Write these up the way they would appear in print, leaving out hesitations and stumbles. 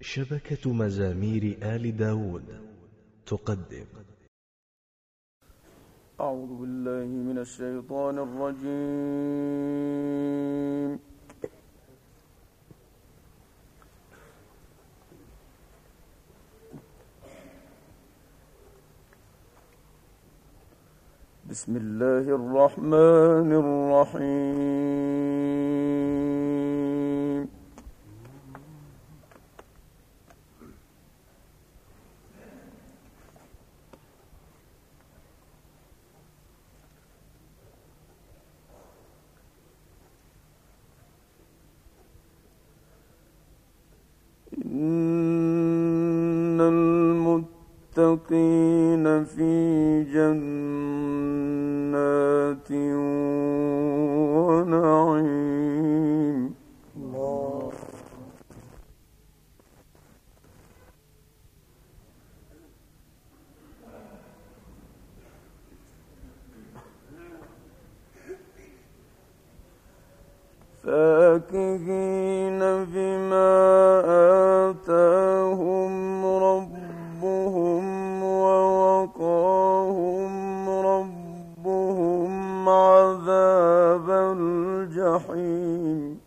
شبكة مزامير آل داود تقدم. أعوذ بالله من الشيطان الرجيم. بسم الله الرحمن الرحيم. إن المتقين في جنات ونعيم. فاكهين بما آتاهم ربهم ووقاهم ربهم عذاب الجحيم.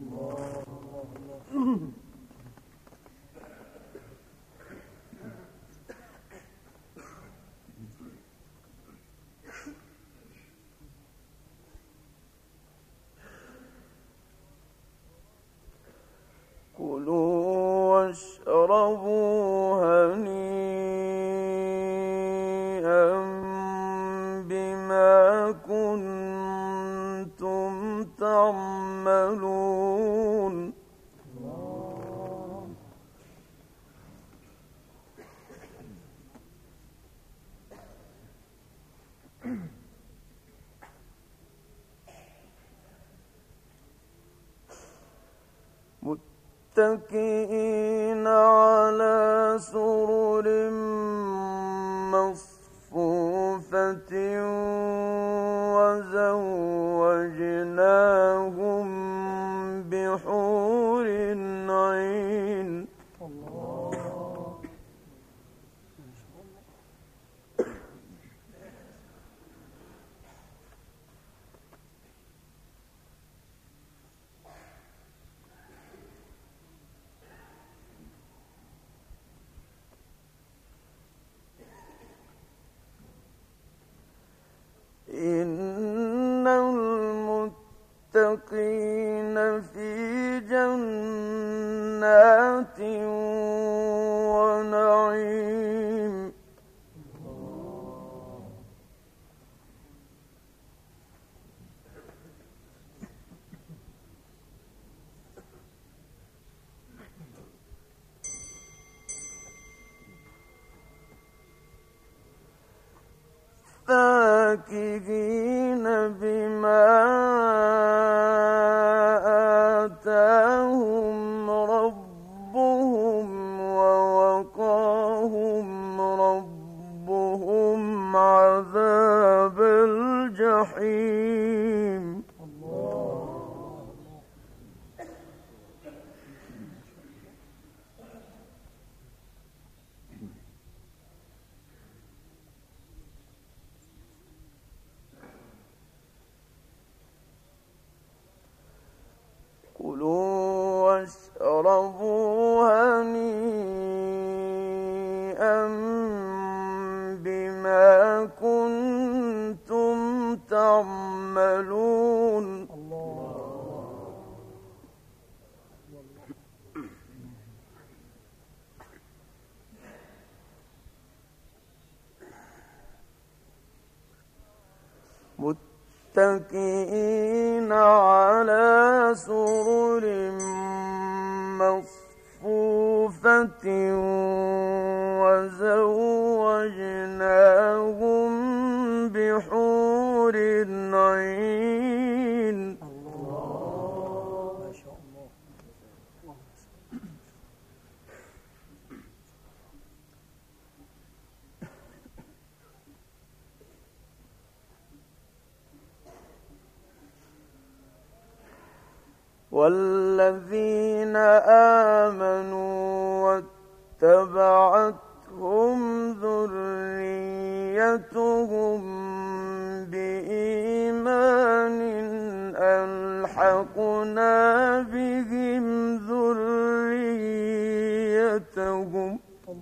كلوا واشربوا هنيئا بما كنتم تعملون. متكئين على سرر مصفوفة وزوجناهم بحور عين. إن المتقين في جنات ونعيم. فاكهين بما آتاهم ربهم ووقاهم ربهم عذاب الجحيم. كلوا واشربوا هنيئا بما كنتم تعملون. متكئين على سرر مصفوفة وزوجناهم بحور عين. ما شاء الله. والذين آمنوا واتبعتهم ذريتهم بإيمان ألحقنا بهم ذريتهم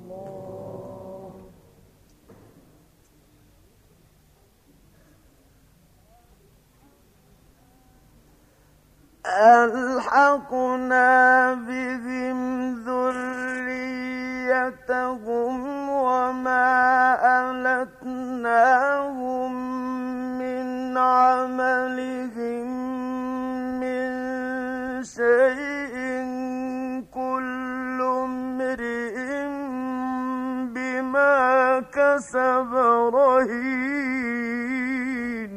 وما ألتناهم من عملهم من شيء كل امرئ بما كسب رهين.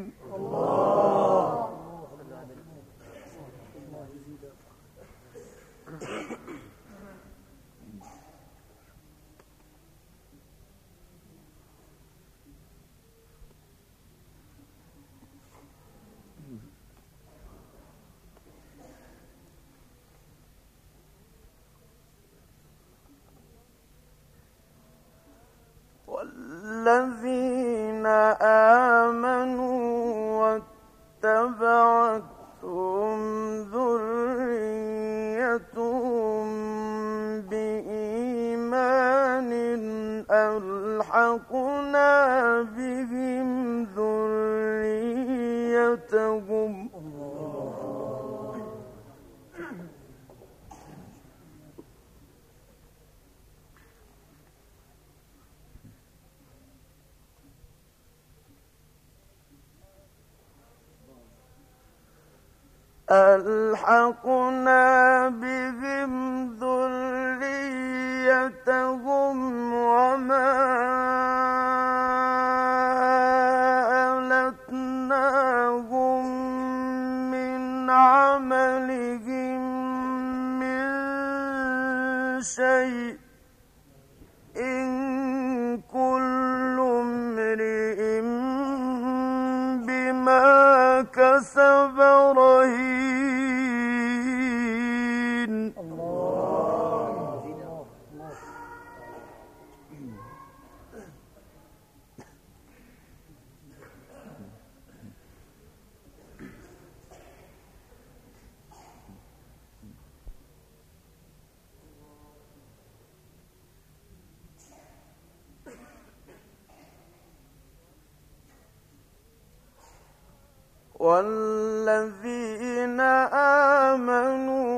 والذين آمنوا واتبعتهم ذريتهم بإيمان ألحقنا بهم ذريتهم وما ألتناهم من عملهم من شيء إن كل امرئ بما كسب رهين. والذين آمنوا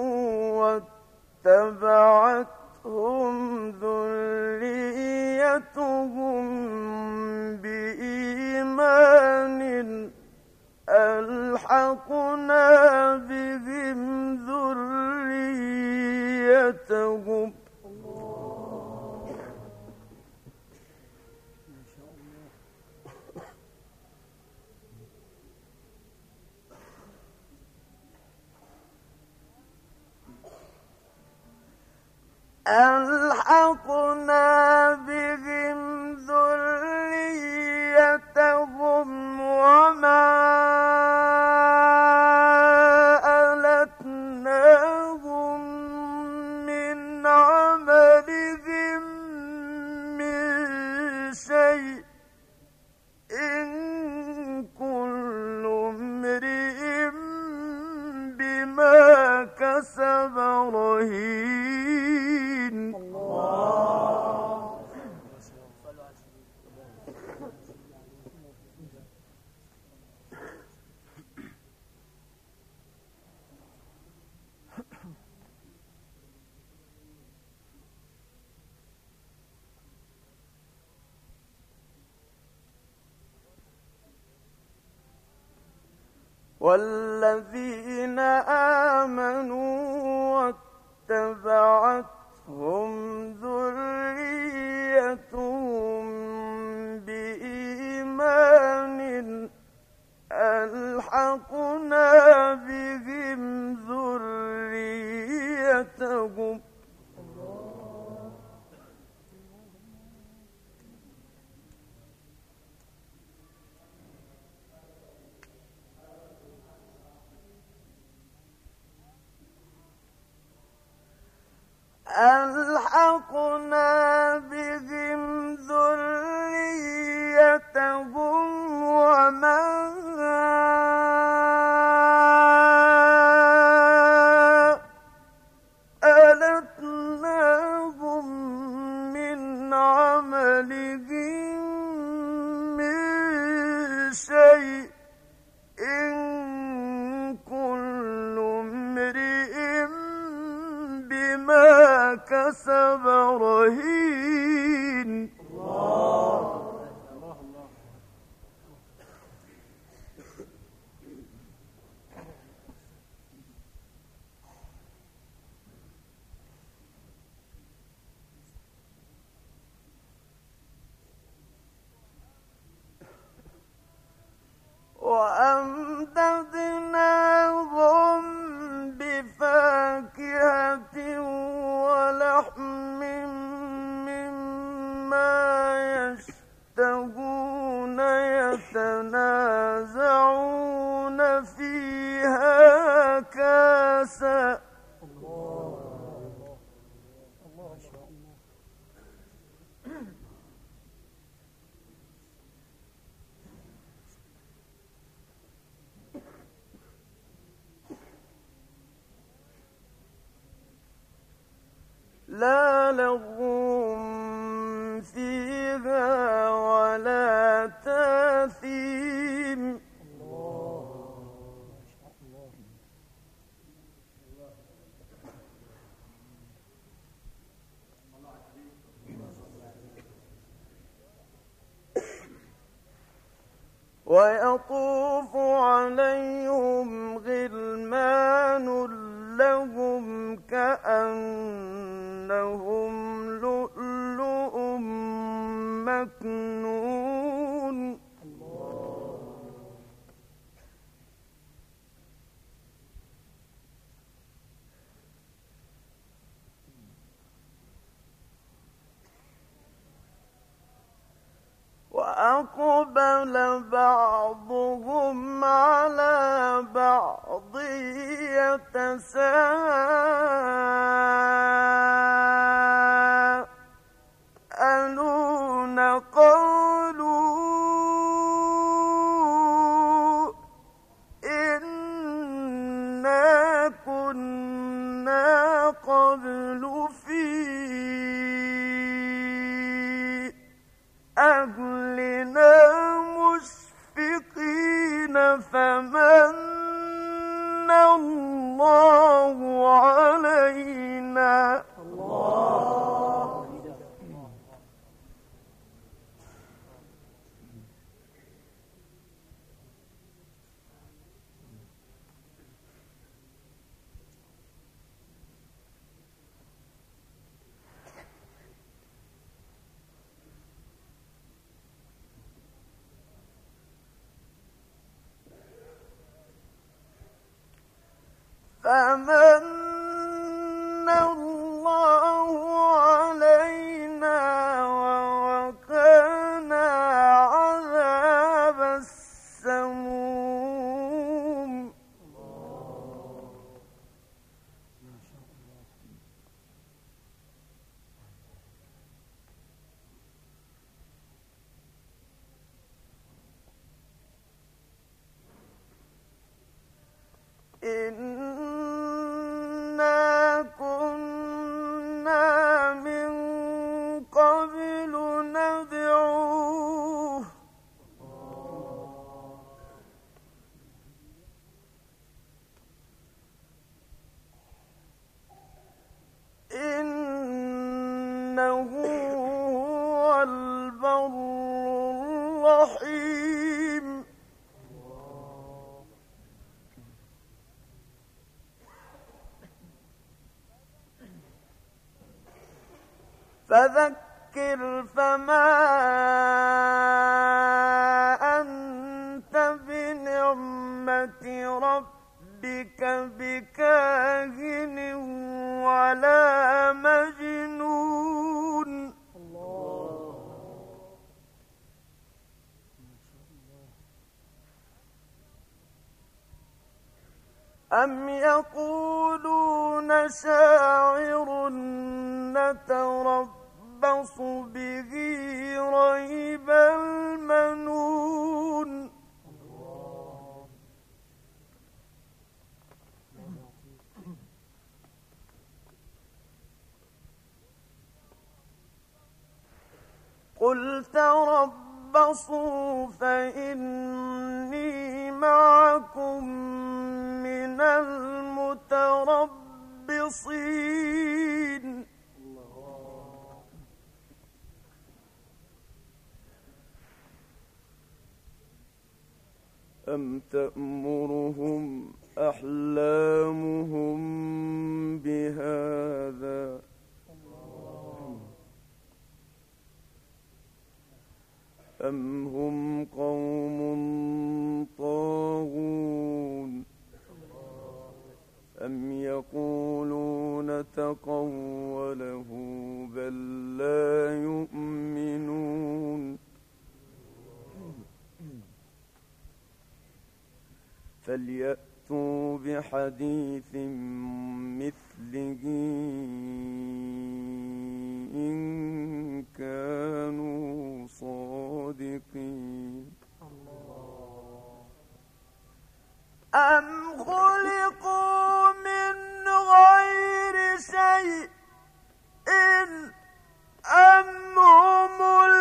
واتبعتهم ذريتهم بإيمان ألحقنا بهم ذريتهم وما ألتناهم من عملهم من شيء إن كل امرئ بما كسب رهين. والذين آمنوا واتبعتهم ذريتهم بإيمان ألحقنا بهم ذريتهم ألحقنا احتسب رهين. وأمددناهم بفاكهة ولحم مما يشتهون يتنازعون فيها كأسا. لا لغو فيها ولا تاثيم. ويطوف عليهم غلمان لهم كأنهم لؤلؤ مكنون. وأقبل بعضهم على بعض يتساءلون قالوا إنا كنا قبل في أهلنا مشفقين فمن الله علينا. فمن الله علينا ووقانا عذاب السموم. إنا كنا من قبل ندعوه. إنه هو البر الرحيم. فذكر فما أنت بنعمة ربك بكاهن ولا مجنون. أم يقولون شاعر نتربص به ريب المنون. قل تربصوا فإني معكم من المتربصين. أم تأمرهم أحلامهم بهذا أم هم قوم طاغون أم يقولون تقوله بل لا يؤمنون فليأتوا بحديث مثله إن كانوا صادقين أم خلقوا من غير شيء أم هم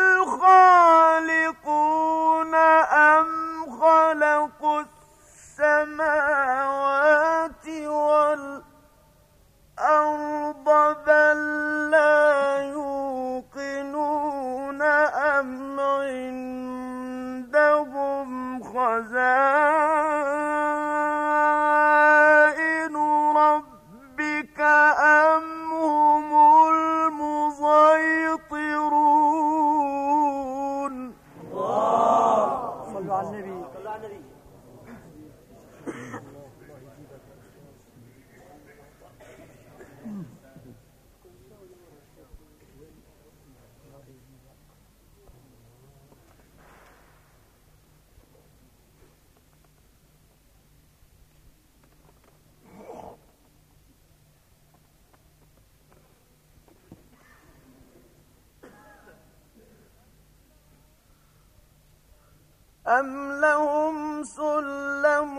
الخالقون أم خلقوا السماوات والأرض بل لا يوقنون أم عندهم خزائن ربك أم هم المسيطرون صلوا على النبي. أم لهم سلم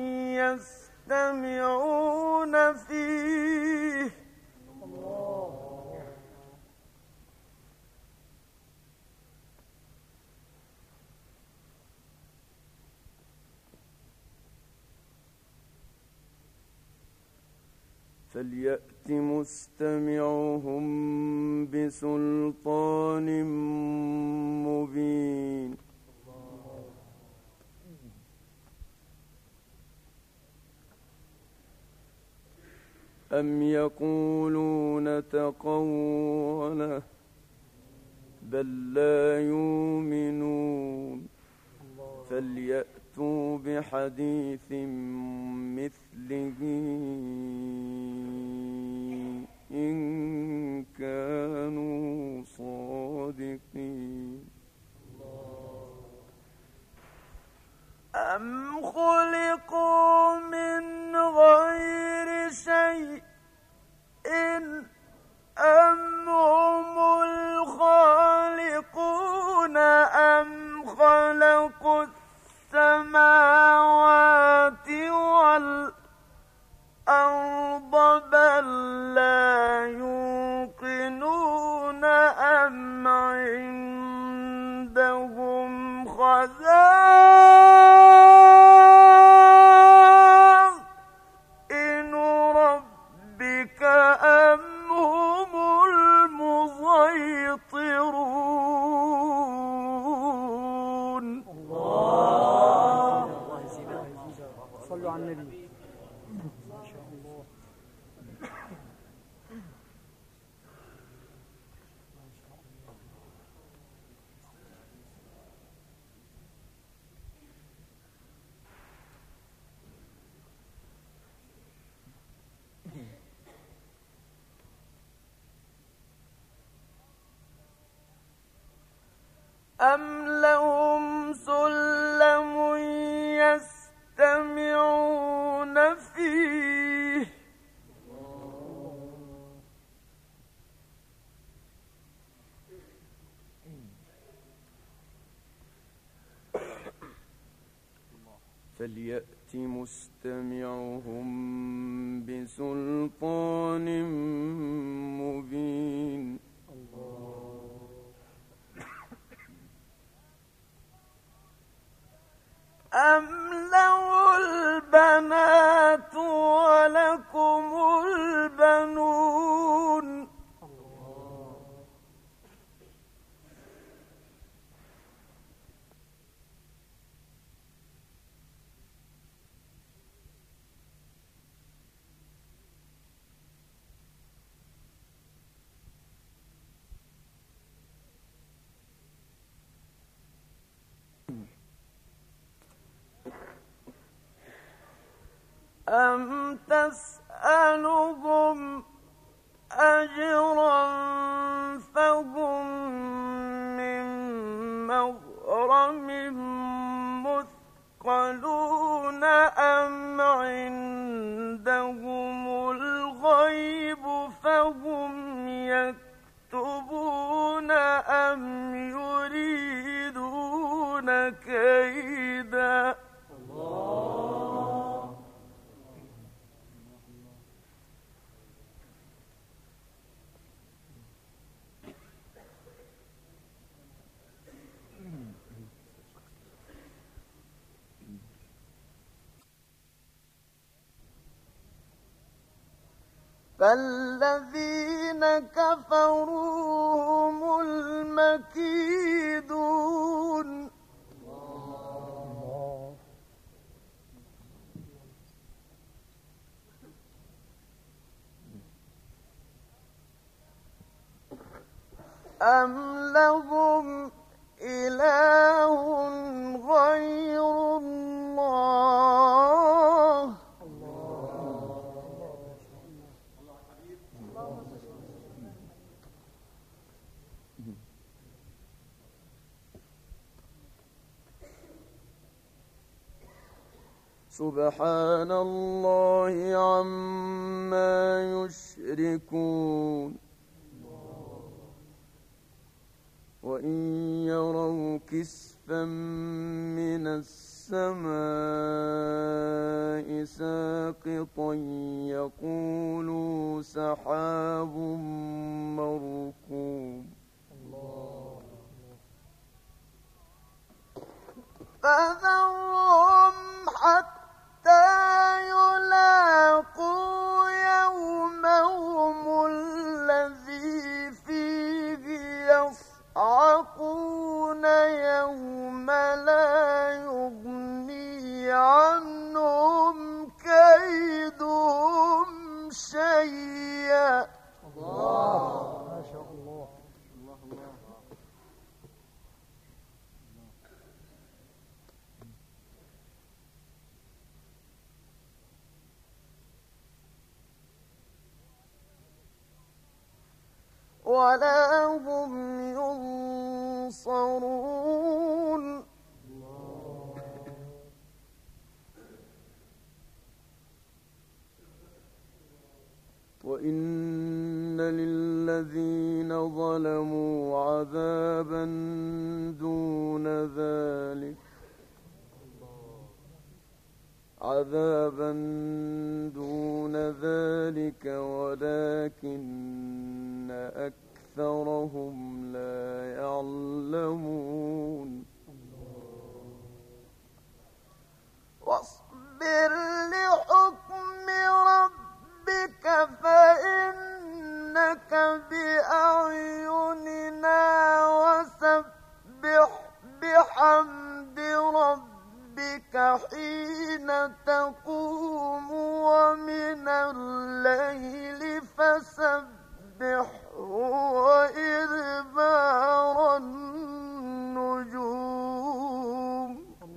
يستمعون فيه فليأت مستمعهم بسلطان مبين أم يقولون تقوله بل لا يؤمنون فليأتوا بحديث مثله إن كانوا صادقين أم خلقوا من غير شيء أم هم الخالقون أم خلقوا السماوات والأرض بل لا يوقنون أم عندهم خزائن ربك أم هم المسيطرون الله صلوا على النبي. ما شاء الله. أم لهم سلم يستمعون فيه فليأت مستمعهم بسلطان مبين أم له البنات ولكم البنون أم تسألهم أجرا فهم من مغرم مثقلون أم عندهم الغيب فهم يكتبون أم يريدون كيدا. فالذين كفروا هم المكيدون. أم لهم إله غير الله سبحان الله عما يشركون. وإن يروا كسفا من السماء ساقطا يقولوا سحاب مركوم فذرهم حتى يلاقوا يومهم الذي فيه يصعقون يوم لا يغني عنهم كيدهم شيئا. الله ما شاء الله. ولا هم ينصرون. وإن للذين ظلموا عذابا دون ذلك ولكن أكثرهم لا يعلمون. واصبر لحكم ربك فإنك بأعيننا وسبح بحمد ربك حين تقوم ومن الليل فسبحه وإدبار النجوم.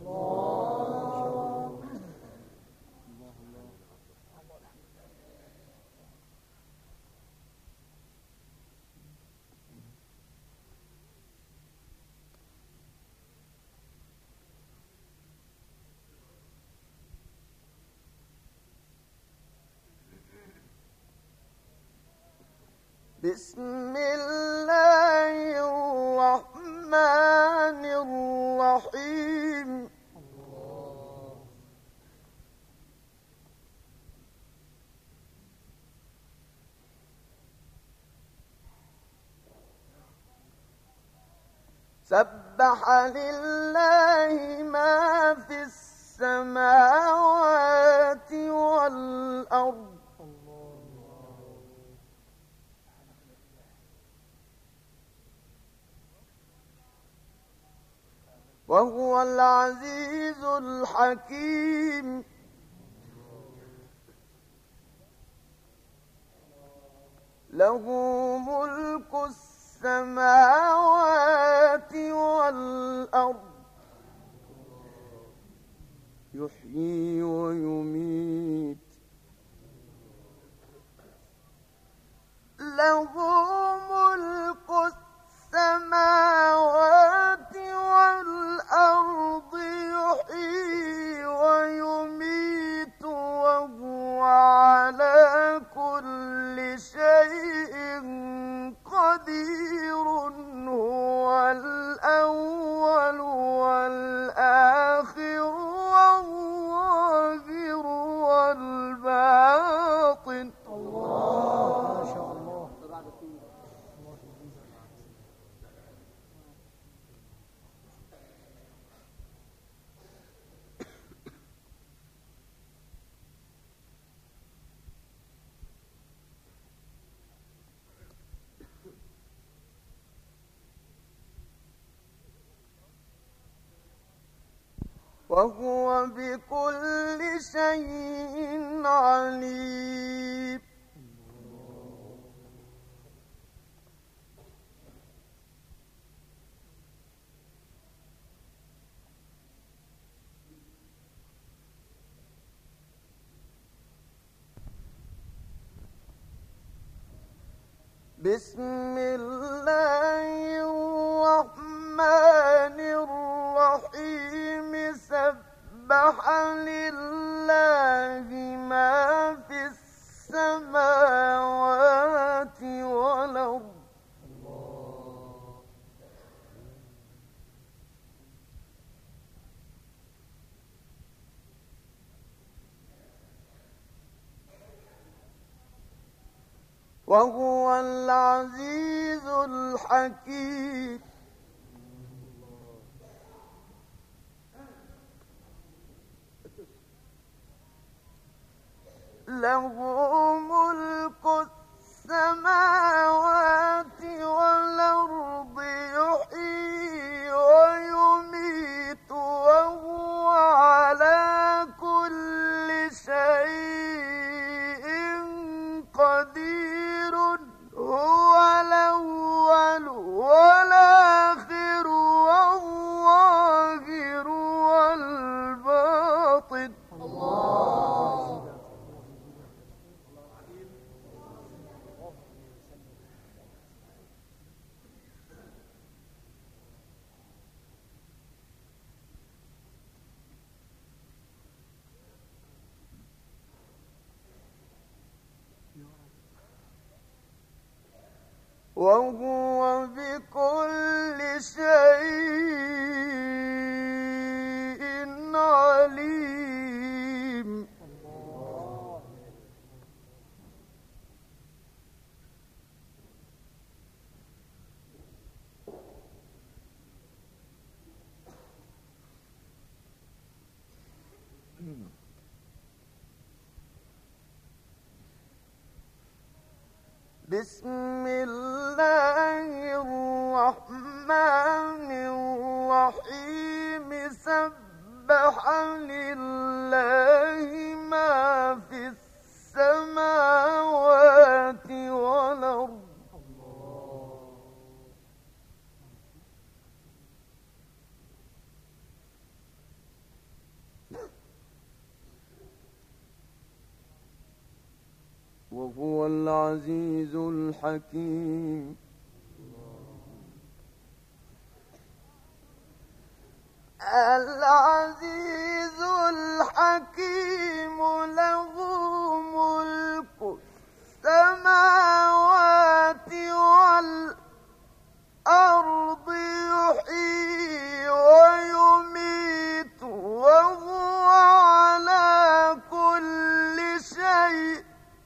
بسم الله الرحمن الرحيم. سبح لله ما في السماوات والأرض وهو العزيز الحكيم. له ملك السماوات والأرض يحيي ويميت له ملك السماوات والأرض يحيي ويميت وهو على كل شيء قدير هو الأول والآخر والظاهر والباطن. الله ما شاء الله. وهو بكل شيء عليم. بسم الله الرحمن الرحيم سبح لله ما في السماوات والأرض وهو العزيز الحكيم. له ملك السماوات والأرض يحيي ويميت وهو على كل شيء قدير هو الأول والآخر والظاهر والباطن. وهو بكل شيء عليم. بسم الله الرحمن الرحيم سبح لله ما في السماوات والأرض وهو العزيز الحكيم. العزيز الحكيم له ملك السماوات والأرض يحيي ويميت وهو على كل شيء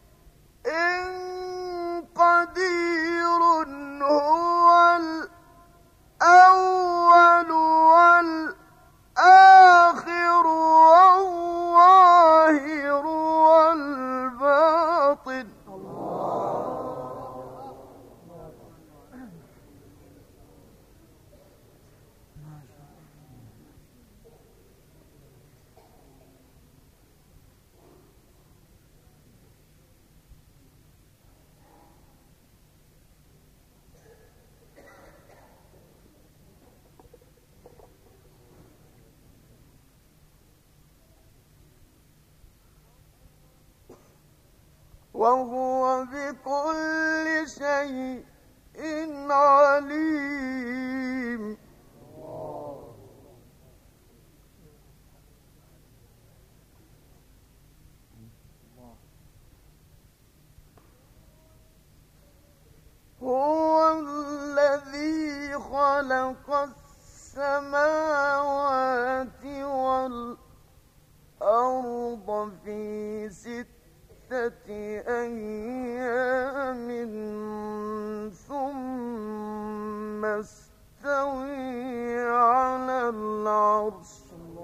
قدير هو الأول والآخر والظاهر والباطن. وهو بكل شيء عليم. هو الذي خلق السماوات والأرض في 6 أيام ثم استوى على العرش.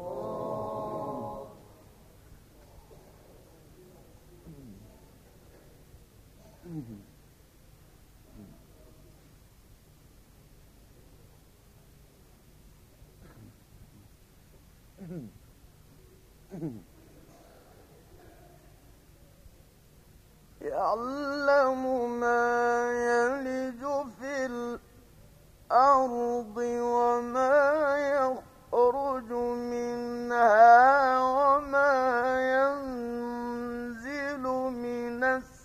يعلم ما يلج في الأرض وما يخرج منها وما ينزل من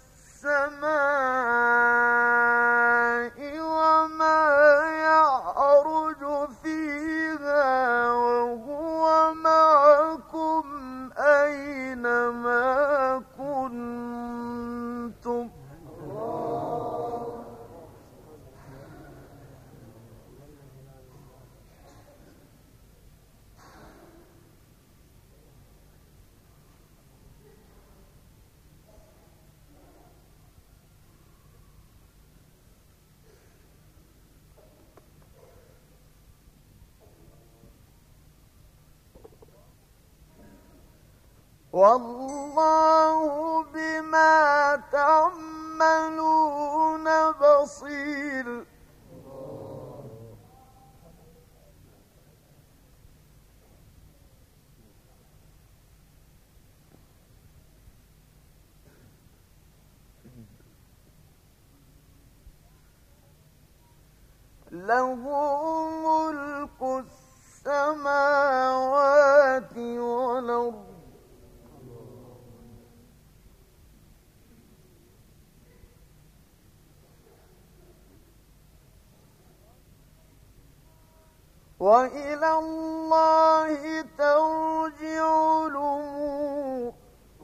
السماء وما يعرج فيها وهو معكم أينما كنتم. والله بما تعملون بصير. له ملك السماوات والأرض وإلى الله ترجع الأمور.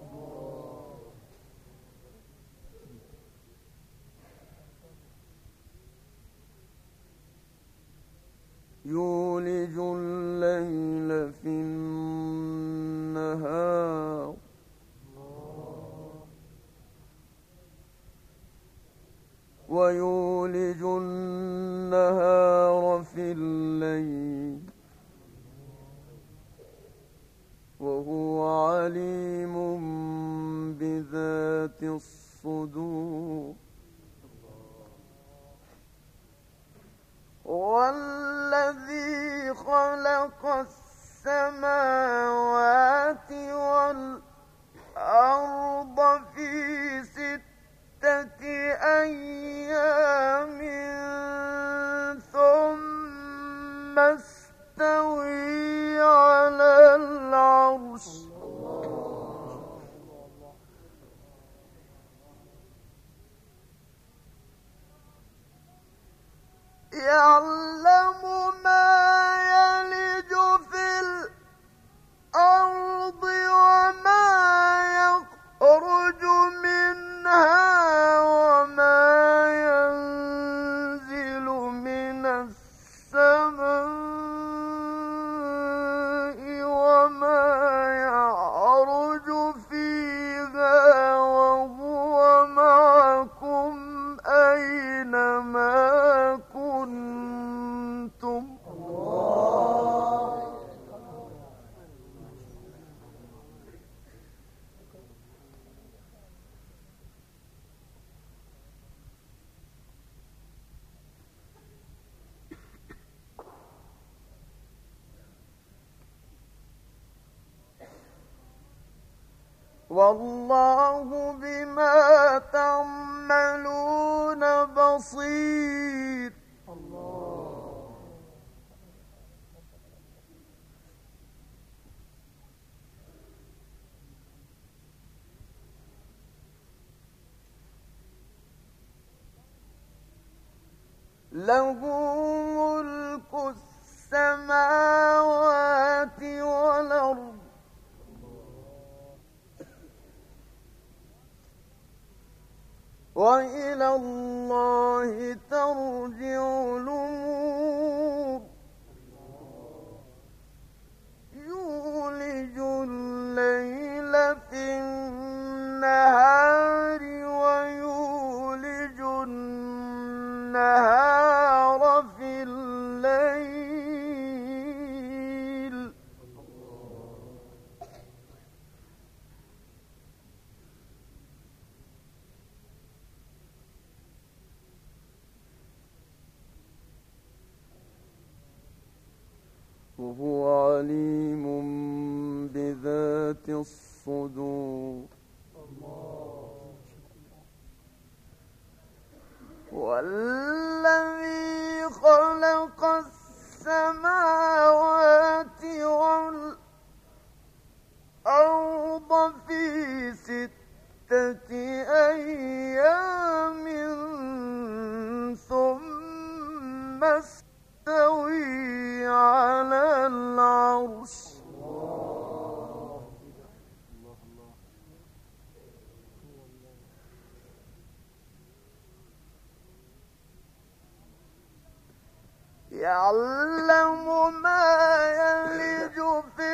يولج الليل في النهار ويولج النهار في الليل وهو عليم بذات الصدور. والذي خلق السماوات والأرض في 6 أيام ثم استوى على العرش. يعلم ما يلج في الأرض وما يخرج منها وما ينزل من السماء وما يعرج فيها وهو معكم أينما كنتم. والله بما تعملون بصير. له ملك السماوات والأرض وإلى الله ترجع الأمور يولج الليل في النهار ويولج النهار في الليل وهو عليم بذات الصدور والذي خلق السماوات والأرض في 6 أيام ثم استوى على العرش يعلم ما يلج في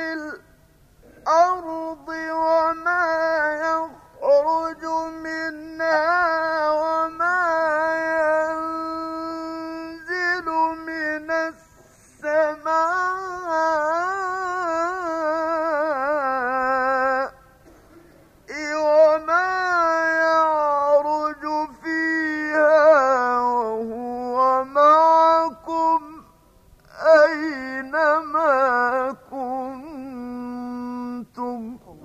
الأرض وما يخرج منها وما ينزل من السماء وما يعرج فيها وهو معكم أينما كنتم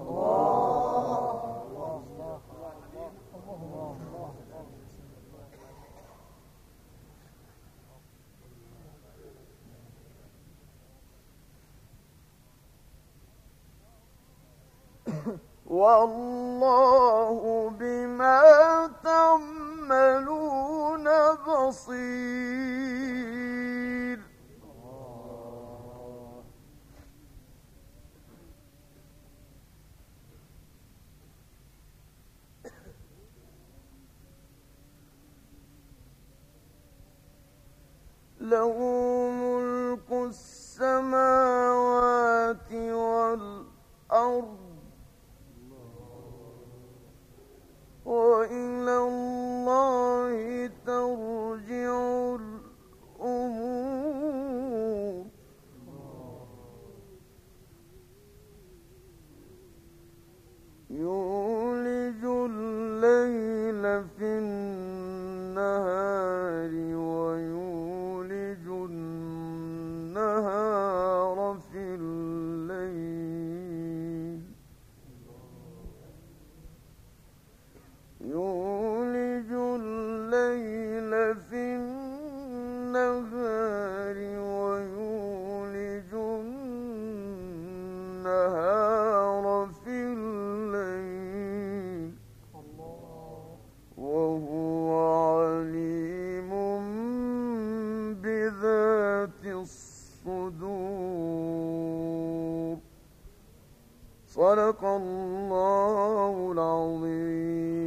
والله بما تعملون بصير له ملك السماوات والأرض وإلى الله ترجع الأمور يولج الليل في النهار ويولج النهار في الليل يولج الليل في النهار ويولج النهار في الليل وهو عليم بذات الصدور صدق الله العظيم